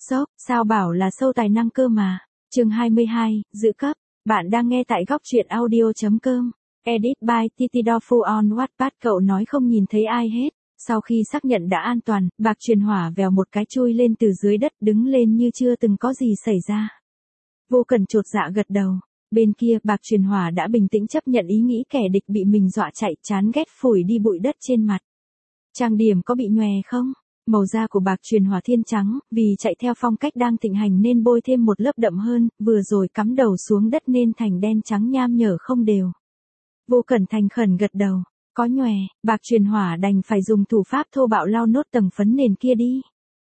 Sốc, sao bảo là sâu tài năng cơ mà. Chương 22, giữ cấp. Bạn đang nghe tại góc truyện audio.com. Edit by Titi Dofu on Wattpad. Cậu nói không nhìn thấy ai hết. Sau khi xác nhận đã an toàn, Bạc Truyền Hỏa vèo một cái chui lên từ dưới đất, đứng lên như chưa từng có gì xảy ra. Vô Cần chột dạ gật đầu. Bên kia, Bạc Truyền Hỏa đã bình tĩnh chấp nhận ý nghĩ kẻ địch bị mình dọa chạy, chán ghét phủi đi bụi đất trên mặt. Trang điểm có bị nhòe không? Màu da của Bạc Truyền Hỏa thiên trắng, vì chạy theo phong cách đang thịnh hành nên bôi thêm một lớp đậm hơn, vừa rồi cắm đầu xuống đất nên thành đen trắng nham nhở không đều. Vô Cẩn thành khẩn gật đầu. Có nhòe, Bạc Truyền Hỏa đành phải dùng thủ pháp thô bạo lau nốt tầng phấn nền kia đi.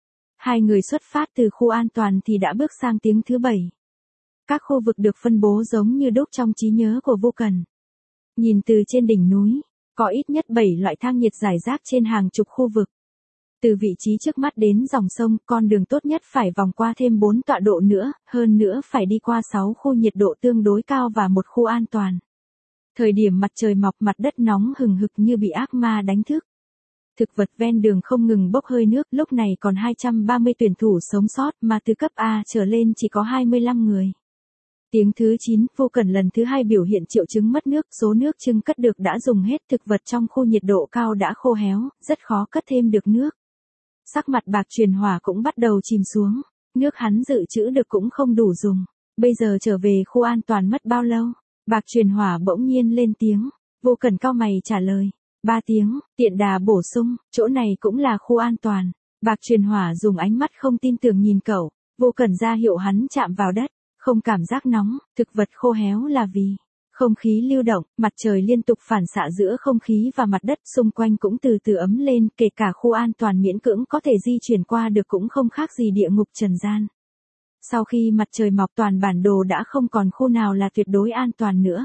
Hai người xuất phát từ khu an toàn thì đã bước sang tiếng thứ 7. Các khu vực được phân bố giống như đúc trong trí nhớ của Vô Cẩn. Nhìn từ trên đỉnh núi, có ít nhất 7 loại thang nhiệt rải rác trên hàng chục khu vực. Từ vị trí trước mắt đến dòng sông, con đường tốt nhất phải vòng qua thêm 4 tọa độ nữa, hơn nữa phải đi qua 6 khu nhiệt độ tương đối cao và một khu an toàn. Thời điểm mặt trời mọc, mặt đất nóng hừng hực như bị ác ma đánh thức. Thực vật ven đường không ngừng bốc hơi nước, lúc này còn 230 tuyển thủ sống sót mà từ cấp A trở lên chỉ có 25 người. Tiếng thứ 9, Vô Cẩn lần thứ 2 biểu hiện triệu chứng mất nước, số nước trưng cất được đã dùng hết, thực vật trong khu nhiệt độ cao đã khô héo, rất khó cất thêm được nước. Sắc mặt Bạc Truyền Hỏa cũng bắt đầu chìm xuống, nước hắn dự trữ được cũng không đủ dùng. Bây giờ trở về khu an toàn mất bao lâu? Bạc Truyền Hỏa bỗng nhiên lên tiếng. Vô Cẩn cau mày trả lời. 3 tiếng, tiện đà bổ sung, chỗ này cũng là khu an toàn. Bạc Truyền Hỏa dùng ánh mắt không tin tưởng nhìn cậu. Vô Cẩn ra hiệu hắn chạm vào đất, không cảm giác nóng, thực vật khô héo là vì không khí lưu động, mặt trời liên tục phản xạ giữa không khí và mặt đất xung quanh cũng từ từ ấm lên, kể cả khu an toàn miễn cưỡng có thể di chuyển qua được cũng không khác gì địa ngục trần gian. Sau khi mặt trời mọc toàn bản đồ đã không còn khu nào là tuyệt đối an toàn nữa.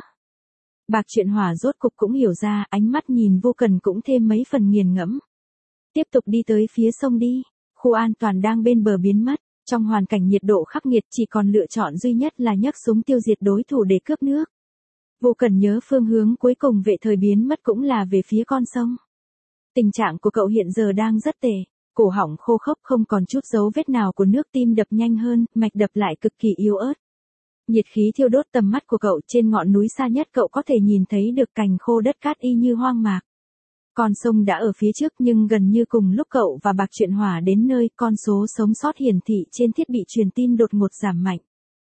Bạc Truyền Hỏa rốt cục cũng hiểu ra, ánh mắt nhìn Vô Cần cũng thêm mấy phần nghiền ngẫm. Tiếp tục đi tới phía sông đi, khu an toàn đang bên bờ biến mất. Trong hoàn cảnh nhiệt độ khắc nghiệt chỉ còn lựa chọn duy nhất là nhấc súng tiêu diệt đối thủ để cướp nước. Vô Cần nhớ phương hướng cuối cùng vệ thời biến mất cũng là về phía con sông. Tình trạng của cậu hiện giờ đang rất tệ, cổ họng khô khốc không còn chút dấu vết nào của nước, tim đập nhanh hơn, mạch đập lại cực kỳ yếu ớt. Nhiệt khí thiêu đốt tầm mắt của cậu, trên ngọn núi xa nhất cậu có thể nhìn thấy được cành khô đất cát y như hoang mạc. Con sông đã ở phía trước nhưng gần như cùng lúc cậu và Bạc Truyền Hỏa đến nơi, con số sống sót hiển thị trên thiết bị truyền tin đột ngột giảm mạnh.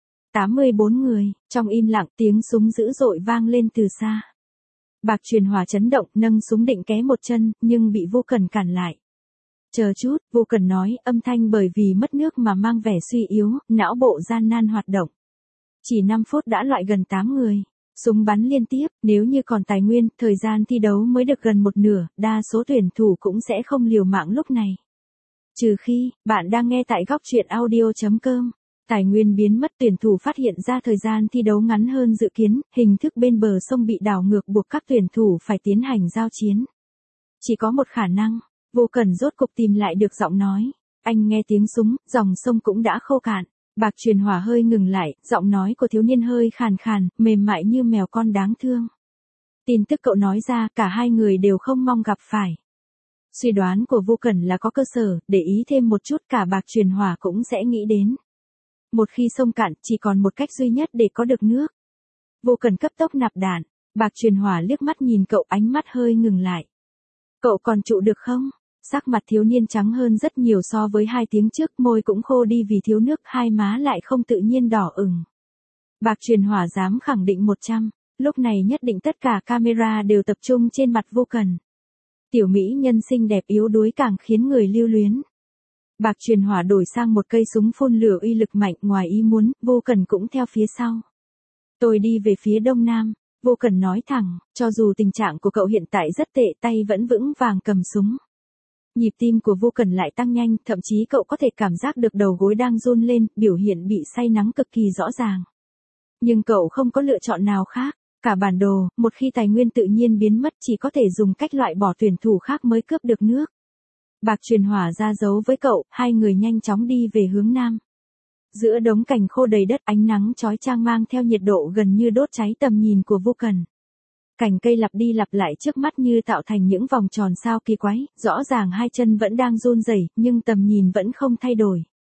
84 người, trong im lặng tiếng súng dữ dội vang lên từ xa. Bạc Truyền Hỏa chấn động, nâng súng định ké một chân, nhưng bị Vô Cần cản lại. Chờ chút, Vô Cần nói, âm thanh bởi vì mất nước mà mang vẻ suy yếu, não bộ gian nan hoạt động. Chỉ 5 phút đã loại gần 8 người. Súng bắn liên tiếp, nếu như còn tài nguyên, thời gian thi đấu mới được gần một nửa, đa số tuyển thủ cũng sẽ không liều mạng lúc này. Trừ khi, bạn đang nghe tại góc truyện audio.com. Tài nguyên biến mất, tuyển thủ phát hiện ra thời gian thi đấu ngắn hơn dự kiến, hình thức bên bờ sông bị đảo ngược buộc các tuyển thủ phải tiến hành giao chiến. Chỉ có một khả năng, Vô Cần rốt cục tìm lại được giọng nói. Anh nghe tiếng súng, dòng sông cũng đã khô cạn. Bạc Truyền Hỏa hơi ngừng lại, giọng nói của thiếu niên hơi khàn khàn, mềm mại như mèo con đáng thương. Tin tức cậu nói ra, cả hai người đều không mong gặp phải. Suy đoán của Vô Cẩn là có cơ sở, để ý thêm một chút cả Bạc Truyền Hỏa cũng sẽ nghĩ đến. Một khi sông cạn, chỉ còn một cách duy nhất để có được nước. Vô Cẩn cấp tốc nạp đạn, Bạc Truyền Hỏa liếc mắt nhìn cậu, ánh mắt hơi ngừng lại. Cậu còn trụ được không? Sắc mặt thiếu niên trắng hơn rất nhiều so với 2 tiếng trước, môi cũng khô đi vì thiếu nước, hai má lại không tự nhiên đỏ ửng. Bạc Truyền Hỏa dám khẳng định 100, lúc này nhất định tất cả camera đều tập trung trên mặt Vô Cần. Tiểu mỹ nhân xinh đẹp yếu đuối càng khiến người lưu luyến. Bạc Truyền Hỏa đổi sang một cây súng phun lửa uy lực mạnh, ngoài ý muốn, Vô Cần cũng theo phía sau. Tôi đi về phía đông nam, Vô Cần nói thẳng, cho dù tình trạng của cậu hiện tại rất tệ, tay vẫn vững vàng cầm súng. Nhịp tim của Vô Cần lại tăng nhanh, thậm chí cậu có thể cảm giác được đầu gối đang run lên, biểu hiện bị say nắng cực kỳ rõ ràng. Nhưng cậu không có lựa chọn nào khác, cả bản đồ, một khi tài nguyên tự nhiên biến mất chỉ có thể dùng cách loại bỏ tuyển thủ khác mới cướp được nước. Bạc Truyền Hỏa ra dấu với cậu, hai người nhanh chóng đi về hướng nam. Giữa đống cành khô đầy đất, ánh nắng chói chang mang theo nhiệt độ gần như đốt cháy tầm nhìn của Vô Cần. Cành cây lặp đi lặp lại trước mắt như tạo thành những vòng tròn sao kỳ quái, rõ ràng hai chân vẫn đang run rẩy, nhưng tầm nhìn vẫn không thay đổi.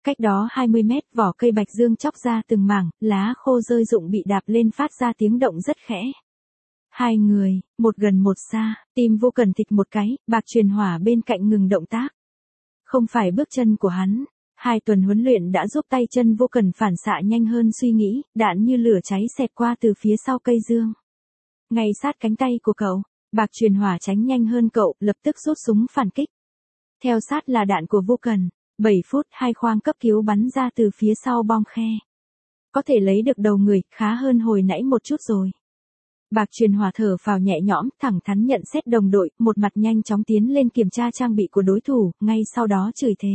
Cách đó 20 mét, vỏ cây bạch dương chóc ra từng mảng, lá khô rơi rụng bị đạp lên phát ra tiếng động rất khẽ. Hai người, một gần một xa, tim Vô Cần thịch một cái, Bạc Truyền Hỏa bên cạnh ngừng động tác. Không phải bước chân của hắn. 2 tuần huấn luyện đã giúp tay chân Vô Cần phản xạ nhanh hơn suy nghĩ, đạn như lửa cháy xẹt qua từ phía sau cây dương. Ngay sát cánh tay của cậu, Bạc Truyền Hỏa tránh nhanh hơn cậu, lập tức rút súng phản kích. Theo sát là đạn của Vô Cần. 7 phút 2 khoang cấp cứu bắn ra từ phía sau bong khe. Có thể lấy được đầu người, khá hơn hồi nãy một chút rồi. Bạc Truyền Hỏa thở phào nhẹ nhõm, thẳng thắn nhận xét đồng đội, một mặt nhanh chóng tiến lên kiểm tra trang bị của đối thủ, ngay sau đó chửi thề.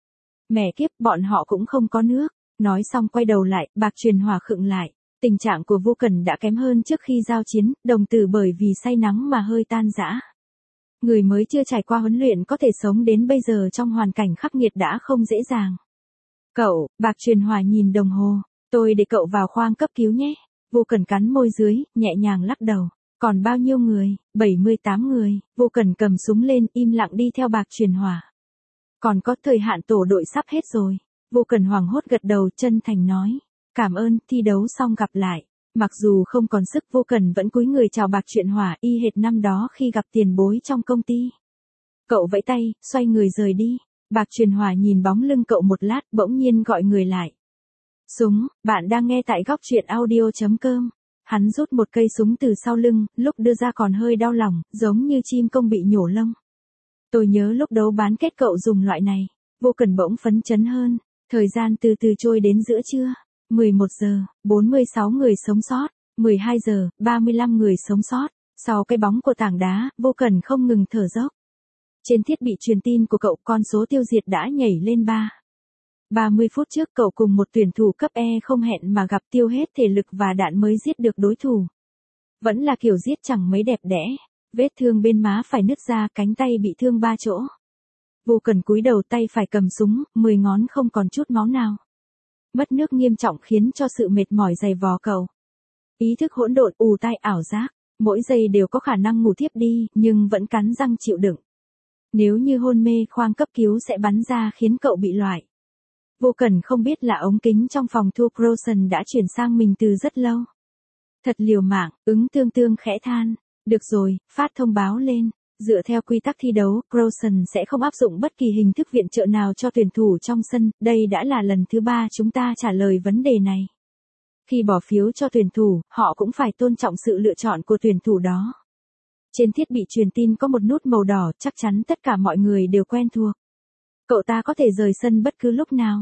Mẹ kiếp, bọn họ cũng không có nước. Nói xong quay đầu lại, Bạc Truyền Hỏa khựng lại. Tình trạng của Vô Cần đã kém hơn trước khi giao chiến, đồng tử bởi vì say nắng mà hơi tan rã. Người mới chưa trải qua huấn luyện có thể sống đến bây giờ trong hoàn cảnh khắc nghiệt đã không dễ dàng. Cậu, Bạc Truyền Hỏa nhìn đồng hồ, tôi để cậu vào khoang cấp cứu nhé. Vô Cần cắn môi dưới, nhẹ nhàng lắc đầu. Còn bao nhiêu người? 78 người. Vô Cần cầm súng lên, im lặng đi theo Bạc Truyền Hỏa. Còn có thời hạn tổ đội sắp hết rồi. Vô Cần hoảng hốt gật đầu, chân thành nói. Cảm ơn, thi đấu xong gặp lại. Mặc dù không còn sức, Vô Cần vẫn cúi người chào Bạc Truyền Hỏa y hệt năm đó khi gặp tiền bối trong công ty. Cậu vẫy tay, xoay người rời đi. Bạc Truyền Hỏa nhìn bóng lưng cậu một lát, bỗng nhiên gọi người lại. Súng, bạn đang nghe tại góc truyện audio.com. Hắn rút một cây súng từ sau lưng, lúc đưa ra còn hơi đau lòng, giống như chim công bị nhổ lông. Tôi nhớ lúc đấu bán kết cậu dùng loại này. Vô Cần bỗng phấn chấn hơn. Thời gian từ từ trôi đến giữa trưa. 11 giờ, 46 người sống sót. 12 giờ, 35 người sống sót. Sau cái bóng của tảng đá, Vô Cần không ngừng thở dốc. Trên thiết bị truyền tin của cậu, con số tiêu diệt đã nhảy lên 30 phút trước cậu cùng một tuyển thủ cấp E không hẹn mà gặp, tiêu hết thể lực và đạn mới giết được đối thủ. Vẫn là kiểu giết chẳng mấy đẹp đẽ. Vết thương bên má phải nứt ra, cánh tay bị thương 3 chỗ. Vô Cần cúi đầu, tay phải cầm súng, 10 ngón không còn chút máu nào. Mất nước nghiêm trọng khiến cho sự mệt mỏi dày vò cậu. Ý thức hỗn độn, ù tai, ảo giác. Mỗi giây đều có khả năng ngủ thiếp đi, nhưng vẫn cắn răng chịu đựng. Nếu như hôn mê, khoang cấp cứu sẽ bắn ra khiến cậu bị loại. Vô Cần không biết là ống kính trong phòng thu Croson đã chuyển sang mình từ rất lâu. Thật liều mạng, ứng tương tương khẽ than. Được rồi, phát thông báo lên. Dựa theo quy tắc thi đấu, Croson sẽ không áp dụng bất kỳ hình thức viện trợ nào cho tuyển thủ trong sân. Đây đã là lần thứ 3 chúng ta trả lời vấn đề này. Khi bỏ phiếu cho tuyển thủ, họ cũng phải tôn trọng sự lựa chọn của tuyển thủ đó. Trên thiết bị truyền tin có một nút màu đỏ, chắc chắn tất cả mọi người đều quen thuộc. Cậu ta có thể rời sân bất cứ lúc nào.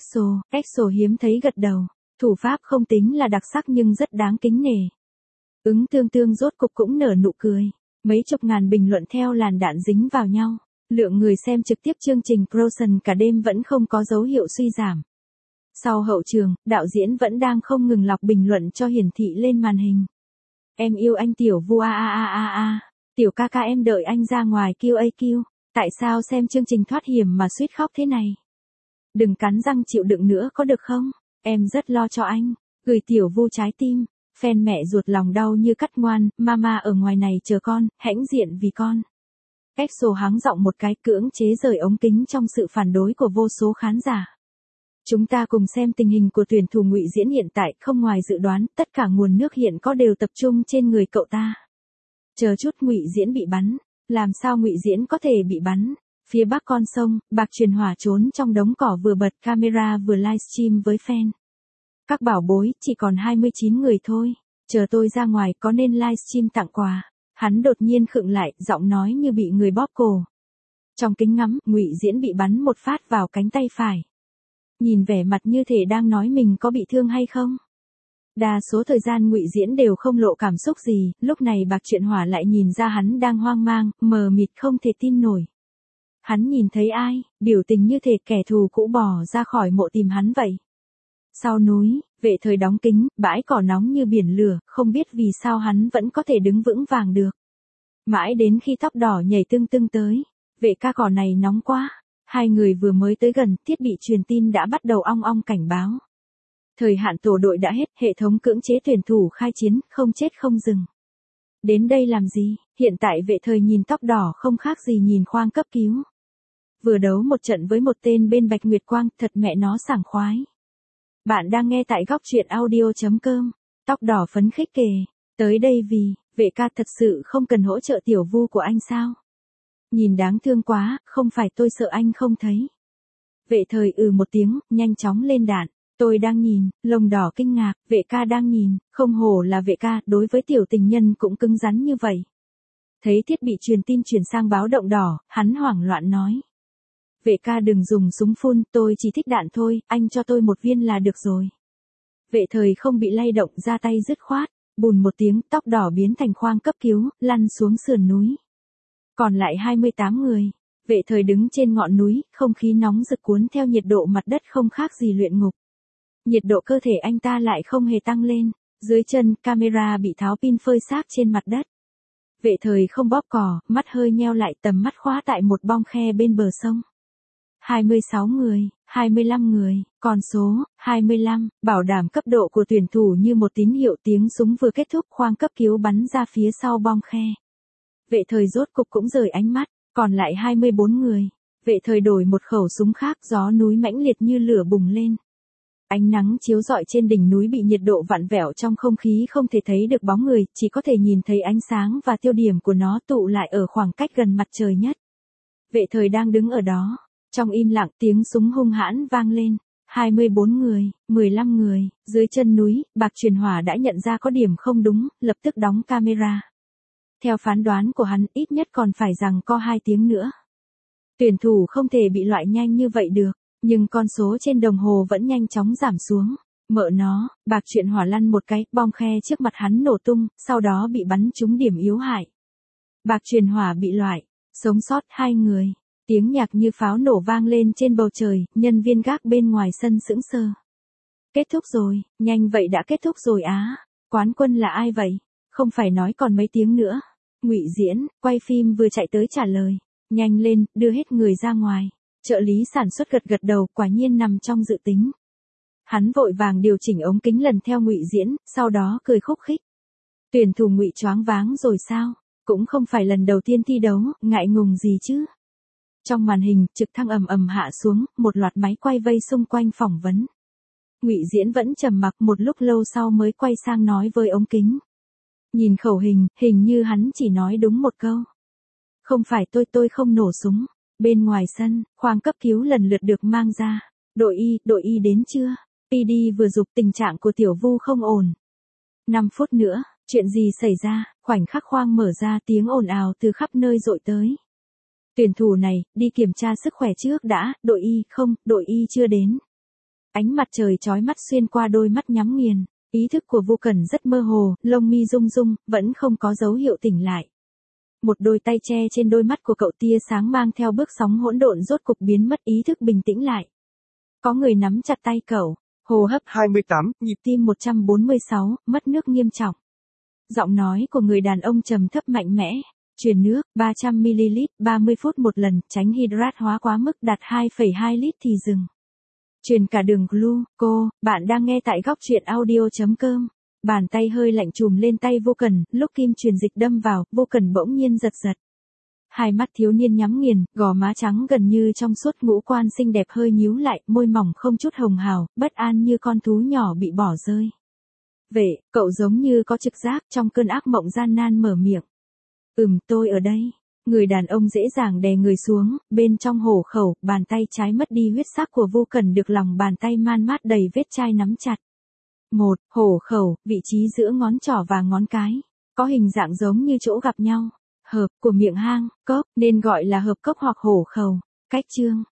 Exo hiếm thấy gật đầu. Thủ pháp không tính là đặc sắc nhưng rất đáng kính nể. Ứng tương tương rốt cục cũng nở nụ cười. Mấy chục ngàn bình luận theo làn đạn dính vào nhau. Lượng người xem trực tiếp chương trình Croson cả đêm vẫn không có dấu hiệu suy giảm. Sau hậu trường, đạo diễn vẫn đang không ngừng lọc bình luận cho hiển thị lên màn hình. Em yêu anh tiểu Vu a. Tiểu ca ca em đợi anh ra ngoài QAQ. Tại sao xem chương trình thoát hiểm mà suýt khóc thế này? Đừng cắn răng chịu đựng nữa có được không? Em rất lo cho anh. Gửi tiểu Vu trái tim. Fan mẹ ruột lòng đau như cắt ngoan, mama ở ngoài này chờ con, hãnh diện vì con. Exo hắng giọng một cái, cưỡng chế rời ống kính trong sự phản đối của vô số khán giả. Chúng ta cùng xem tình hình của tuyển thủ Ngụy Diễn hiện tại, không ngoài dự đoán, tất cả nguồn nước hiện có đều tập trung trên người cậu ta. Chờ chút, Ngụy Diễn bị bắn. Làm sao Ngụy Diễn có thể bị bắn? Phía bắc con sông, Bạc Truyền Hỏa trốn trong đống cỏ vừa bật camera vừa livestream với fan. Các bảo bối, chỉ còn 29 người thôi. Chờ tôi ra ngoài có nên livestream tặng quà. Hắn đột nhiên khựng lại, giọng nói như bị người bóp cổ. Trong kính ngắm, Ngụy Diễn bị bắn một phát vào cánh tay phải. Nhìn vẻ mặt như thể đang nói mình có bị thương hay không. Đa số thời gian Ngụy Diễn đều không lộ cảm xúc gì, lúc này Bạc Truyền Hỏa lại nhìn ra hắn đang hoang mang, mờ mịt không thể tin nổi. Hắn nhìn thấy ai, biểu tình như thể kẻ thù cũ bỏ ra khỏi mộ tìm hắn vậy. Sau núi, Vệ Thời đóng kính, bãi cỏ nóng như biển lửa, không biết vì sao hắn vẫn có thể đứng vững vàng được. Mãi đến khi tóc đỏ nhảy tưng tưng tới, Vệ ca, cỏ này nóng quá. Hai người vừa mới tới gần, thiết bị truyền tin đã bắt đầu ong ong cảnh báo. Thời hạn tổ đội đã hết, hệ thống cưỡng chế tuyển thủ khai chiến, không chết không dừng. Đến đây làm gì? Hiện tại Vệ Thời nhìn tóc đỏ không khác gì nhìn khoang cấp cứu. Vừa đấu một trận với một tên bên Bạch Nguyệt Quang, thật mẹ nó sảng khoái. Bạn đang nghe tại góc truyện audio.com. Tóc đỏ phấn khích kề. Tới đây vì, vệ ca thật sự không cần hỗ trợ tiểu vu của anh sao? Nhìn đáng thương quá, không phải tôi sợ anh không thấy. Vệ thời một tiếng, nhanh chóng lên đạn. Tôi đang nhìn, lông đỏ kinh ngạc, vệ ca đang nhìn, không hổ là vệ ca, đối với tiểu tình nhân cũng cứng rắn như vậy. Thấy thiết bị truyền tin chuyển sang báo động đỏ, hắn hoảng loạn nói. Vệ ca đừng dùng súng phun, tôi chỉ thích đạn thôi, anh cho tôi một viên là được rồi. Vệ thời không bị lay động, ra tay dứt khoát, bùn một tiếng, tóc đỏ biến thành khoang cấp cứu, lăn xuống sườn núi. Còn lại 28 người, vệ thời đứng trên ngọn núi, không khí nóng rực cuốn theo nhiệt độ mặt đất không khác gì luyện ngục. Nhiệt độ cơ thể anh ta lại không hề tăng lên, dưới chân, camera bị tháo pin phơi xác trên mặt đất. Vệ thời không bóp cò, mắt hơi nheo lại, tầm mắt khóa tại một bong khe bên bờ sông. 26 người, 25 người, con số, 25, bảo đảm cấp độ của tuyển thủ như một tín hiệu tiếng súng vừa kết thúc, khoang cấp cứu bắn ra phía sau bong khe. Vệ thời rốt cục cũng rời ánh mắt, còn lại 24 người. Vệ thời đổi một khẩu súng khác, gió núi mãnh liệt như lửa bùng lên. Ánh nắng chiếu rọi trên đỉnh núi bị nhiệt độ vặn vẹo trong không khí không thể thấy được bóng người, chỉ có thể nhìn thấy ánh sáng và tiêu điểm của nó tụ lại ở khoảng cách gần mặt trời nhất. Vệ thời đang đứng ở đó. Trong im lặng tiếng súng hung hãn vang lên. 24 người, 15 người, dưới chân núi, Bạc Truyền Hỏa đã nhận ra có điểm không đúng, lập tức đóng camera. Theo phán đoán của hắn, ít nhất còn phải giằng co 2 tiếng nữa. Tuyển thủ không thể bị loại nhanh như vậy được, nhưng con số trên đồng hồ vẫn nhanh chóng giảm xuống. Mợ nó, Bạc Truyền Hỏa lăn một cái, bom khe trước mặt hắn nổ tung, sau đó bị bắn trúng điểm yếu hại. Bạc Truyền Hỏa bị loại, sống sót 2 người. Tiếng nhạc như pháo nổ vang lên trên bầu trời, nhân viên gác bên ngoài sân sững sờ. Kết thúc rồi, nhanh vậy đã kết thúc rồi á. Quán quân là ai vậy? Không phải nói còn mấy tiếng nữa. Ngụy Diễn, quay phim vừa chạy tới trả lời. Nhanh lên, đưa hết người ra ngoài. Trợ lý sản xuất gật gật đầu, quả nhiên nằm trong dự tính. Hắn vội vàng điều chỉnh ống kính lần theo Ngụy Diễn, sau đó cười khúc khích. Tuyển thủ Ngụy choáng váng rồi sao? Cũng không phải lần đầu tiên thi đấu, ngại ngùng gì chứ? Trong màn hình, trực thăng ầm ầm hạ xuống, một loạt máy quay vây xung quanh phỏng vấn. Ngụy Diễn vẫn trầm mặc, một lúc lâu sau mới quay sang nói với ống kính. Nhìn khẩu hình, hình như hắn chỉ nói đúng một câu. Không phải tôi không nổ súng. Bên ngoài sân, khoang cấp cứu lần lượt được mang ra. Đội y đến chưa? PD vừa dục, tình trạng của tiểu vu không ổn. 5 phút nữa, chuyện gì xảy ra? Khoảnh khắc khoang mở ra, tiếng ồn ào từ khắp nơi dội tới. Tuyển thủ này, đi kiểm tra sức khỏe trước đã, đội y chưa đến. Ánh mặt trời chói mắt xuyên qua đôi mắt nhắm nghiền, ý thức của Vu Cẩn rất mơ hồ, lông mi rung rung, vẫn không có dấu hiệu tỉnh lại. Một đôi tay che trên đôi mắt của cậu, tia sáng mang theo bước sóng hỗn độn rốt cục biến mất, ý thức bình tĩnh lại. Có người nắm chặt tay cậu, hô hấp 28, nhịp tim 146, mất nước nghiêm trọng. Giọng nói của người đàn ông trầm thấp mạnh mẽ. Truyền nước, 300ml, 30 phút một lần, tránh hydrat hóa quá mức, đạt 2,2 lít thì dừng. Truyền cả đường gluco, bạn đang nghe tại góc truyện audio.com. Bàn tay hơi lạnh trùm lên tay Vô Cần, lúc kim truyền dịch đâm vào, Vô Cần bỗng nhiên giật giật. Hai mắt thiếu niên nhắm nghiền, gò má trắng gần như trong suốt, ngũ quan xinh đẹp hơi nhíu lại, môi mỏng không chút hồng hào, bất an như con thú nhỏ bị bỏ rơi. Vệ, cậu giống như có trực giác, trong cơn ác mộng gian nan mở miệng. Tôi ở đây. Người đàn ông dễ dàng đè người xuống, bên trong hổ khẩu, bàn tay trái mất đi huyết sắc của Vô Cần được lòng bàn tay man mát đầy vết chai nắm chặt. Hổ khẩu, vị trí giữa ngón trỏ và ngón cái, có hình dạng giống như chỗ gặp nhau. Hợp của miệng hang, cốc, nên gọi là hợp cốc hoặc hổ khẩu. Cách chương,